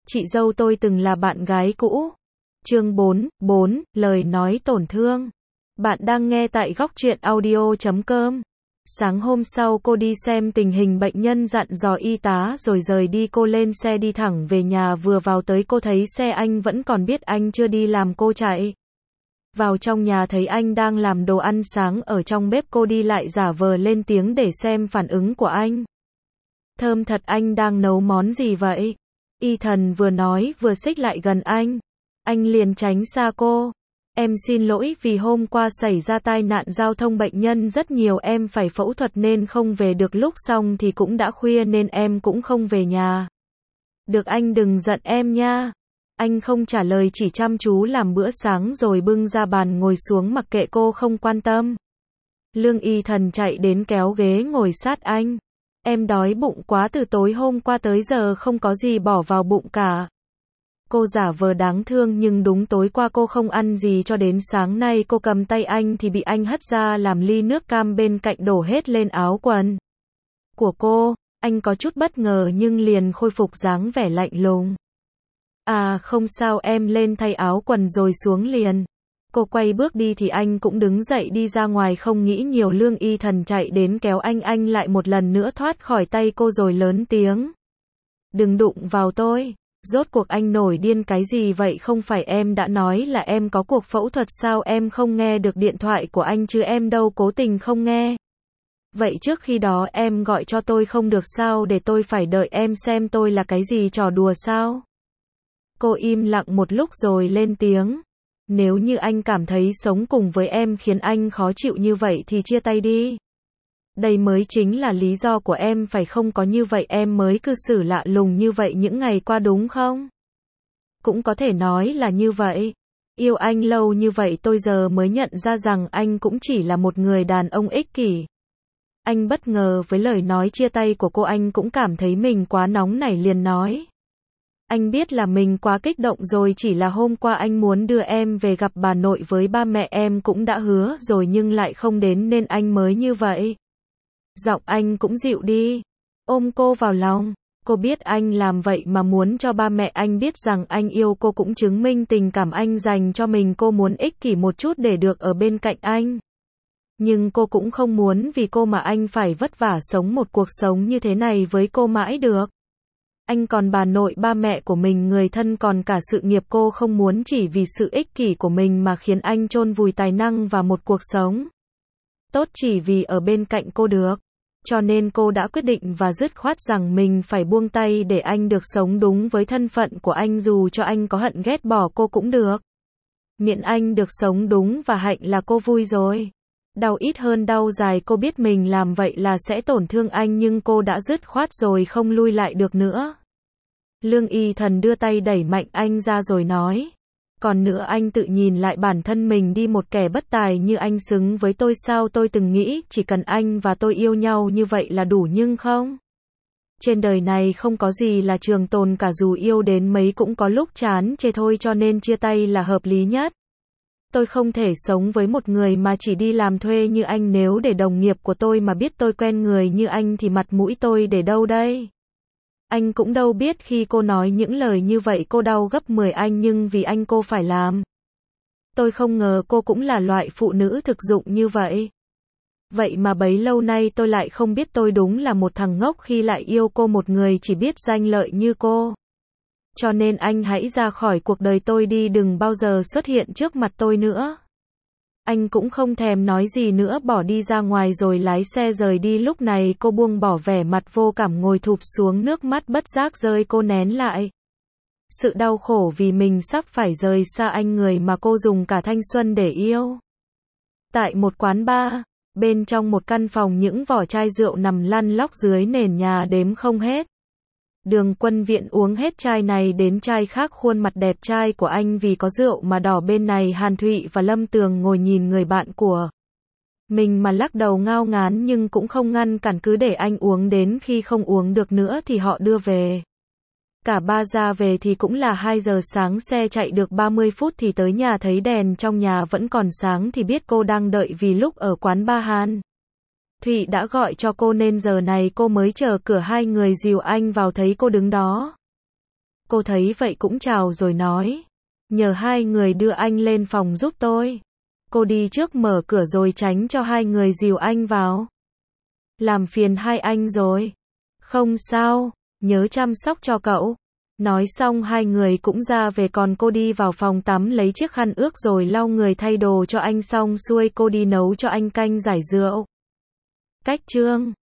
chị dâu tôi từng là bạn gái cũ. Chương 4, lời nói tổn thương. Bạn đang nghe tại Góc Truyện Audio.com. Sáng hôm sau cô đi xem tình hình bệnh nhân dặn dò y tá rồi rời đi, cô lên xe đi thẳng về nhà, vừa vào tới cô thấy xe anh vẫn còn, biết anh chưa đi làm cô chạy vào trong nhà thấy anh đang làm đồ ăn sáng ở trong bếp, cô đi lại giả vờ lên tiếng để xem phản ứng của anh. Thơm thật, anh đang nấu món gì vậy? Y Thần vừa nói vừa xích lại gần anh. Anh liền tránh xa cô. Em xin lỗi vì hôm qua xảy ra tai nạn giao thông, bệnh nhân rất nhiều, em phải phẫu thuật nên không về được, lúc xong thì cũng đã khuya nên em cũng không về nhà được, anh đừng giận em nha. Anh không trả lời, chỉ chăm chú làm bữa sáng rồi bưng ra bàn ngồi xuống mặc kệ cô không quan tâm. Lương Y Thần chạy đến kéo ghế ngồi sát anh. Em đói bụng quá, từ tối hôm qua tới giờ không có gì bỏ vào bụng cả. Cô giả vờ đáng thương nhưng đúng tối qua cô không ăn gì cho đến sáng nay. Cô cầm tay anh thì bị anh hất ra, làm ly nước cam bên cạnh đổ hết lên áo quần của cô. Anh có chút bất ngờ nhưng liền khôi phục dáng vẻ lạnh lùng. À không sao, em lên thay áo quần rồi xuống liền. Cô quay bước đi thì anh cũng đứng dậy đi ra ngoài, không nghĩ nhiều. Lương Y Thần chạy đến kéo anh lại một lần nữa thoát khỏi tay cô rồi lớn tiếng. Đừng đụng vào tôi. Rốt cuộc anh nổi điên cái gì vậy? Không phải em đã nói là em có cuộc phẫu thuật sao? Em không nghe được điện thoại của anh chứ? Em đâu cố tình không nghe. Vậy trước khi đó em gọi cho tôi không được sao, để tôi phải đợi em xem tôi là cái gì, trò đùa sao? Cô im lặng một lúc rồi lên tiếng. Nếu như anh cảm thấy sống cùng với em khiến anh khó chịu như vậy thì chia tay đi. Đây mới chính là lý do của em phải không? Có như vậy em mới cư xử lạ lùng như vậy những ngày qua đúng không? Cũng có thể nói là như vậy. Yêu anh lâu như vậy tôi giờ mới nhận ra rằng anh cũng chỉ là một người đàn ông ích kỷ. Anh bất ngờ với lời nói chia tay của cô, anh cũng cảm thấy mình quá nóng nảy liền nói. Anh biết là mình quá kích động rồi, chỉ là hôm qua anh muốn đưa em về gặp bà nội với ba mẹ em cũng đã hứa rồi nhưng lại không đến nên anh mới như vậy. Giọng anh cũng dịu đi. Ôm cô vào lòng. Cô biết anh làm vậy mà muốn cho ba mẹ anh biết rằng anh yêu cô, cũng chứng minh tình cảm anh dành cho mình. Cô muốn ích kỷ một chút để được ở bên cạnh anh. Nhưng cô cũng không muốn vì cô mà anh phải vất vả sống một cuộc sống như thế này với cô mãi được. Anh còn bà nội ba mẹ của mình, người thân, còn cả sự nghiệp. Cô không muốn chỉ vì sự ích kỷ của mình mà khiến anh chôn vùi tài năng và một cuộc sống tốt chỉ vì ở bên cạnh cô được. Cho nên cô đã quyết định và dứt khoát rằng mình phải buông tay để anh được sống đúng với thân phận của anh, dù cho anh có hận ghét bỏ cô cũng được. Miễn anh được sống đúng và hạnh là cô vui rồi. Đau ít hơn đau dài, cô biết mình làm vậy là sẽ tổn thương anh nhưng cô đã dứt khoát rồi, không lui lại được nữa. Lương Y Thần đưa tay đẩy mạnh anh ra rồi nói. Còn nữa, anh tự nhìn lại bản thân mình đi, một kẻ bất tài như anh xứng với tôi sao? Tôi từng nghĩ chỉ cần anh và tôi yêu nhau như vậy là đủ nhưng không. Trên đời này không có gì là trường tồn cả, dù yêu đến mấy cũng có lúc chán chê thôi, cho nên chia tay là hợp lý nhất. Tôi không thể sống với một người mà chỉ đi làm thuê như anh, nếu để đồng nghiệp của tôi mà biết tôi quen người như anh thì mặt mũi tôi để đâu đây? Anh cũng đâu biết khi cô nói những lời như vậy cô đau gấp 10 anh, nhưng vì anh cô phải làm. Tôi không ngờ cô cũng là loại phụ nữ thực dụng như vậy. Vậy mà bấy lâu nay tôi lại không biết tôi đúng là một thằng ngốc khi lại yêu cô, một người chỉ biết danh lợi như cô. Cho nên anh hãy ra khỏi cuộc đời tôi đi, đừng bao giờ xuất hiện trước mặt tôi nữa. Anh cũng không thèm nói gì nữa, bỏ đi ra ngoài rồi lái xe rời đi. Lúc này cô buông bỏ vẻ mặt vô cảm ngồi thụp xuống, nước mắt bất giác rơi, cô nén lại sự đau khổ vì mình sắp phải rời xa anh, người mà cô dùng cả thanh xuân để yêu. Tại một quán bar, bên trong một căn phòng, những vỏ chai rượu nằm lăn lóc dưới nền nhà đếm không hết. Đường Quân Viện uống hết chai này đến chai khác, khuôn mặt đẹp trai của anh vì có rượu mà đỏ. Bên này Hàn Thụy và Lâm Tường ngồi nhìn người bạn của mình mà lắc đầu ngao ngán, nhưng cũng không ngăn cản, cứ để anh uống đến khi không uống được nữa thì họ đưa về. Cả ba ra về thì cũng là 2 giờ sáng, xe chạy được 30 phút thì tới nhà, thấy đèn trong nhà vẫn còn sáng thì biết cô đang đợi, vì lúc ở quán bar Hàn Thụy đã gọi cho cô nên giờ này cô mới chờ cửa. Hai người dìu anh vào, thấy cô đứng đó Cô thấy vậy cũng chào rồi nói. Nhờ hai người đưa anh lên phòng giúp tôi. Cô đi trước mở cửa rồi tránh cho hai người dìu anh vào. Làm phiền hai anh rồi. Không sao, nhớ chăm sóc cho cậu. Nói xong hai người cũng ra về, còn cô đi vào phòng tắm lấy chiếc khăn ướt rồi lau người thay đồ cho anh, xong xuôi cô đi nấu cho anh canh giải rượu. Cách chương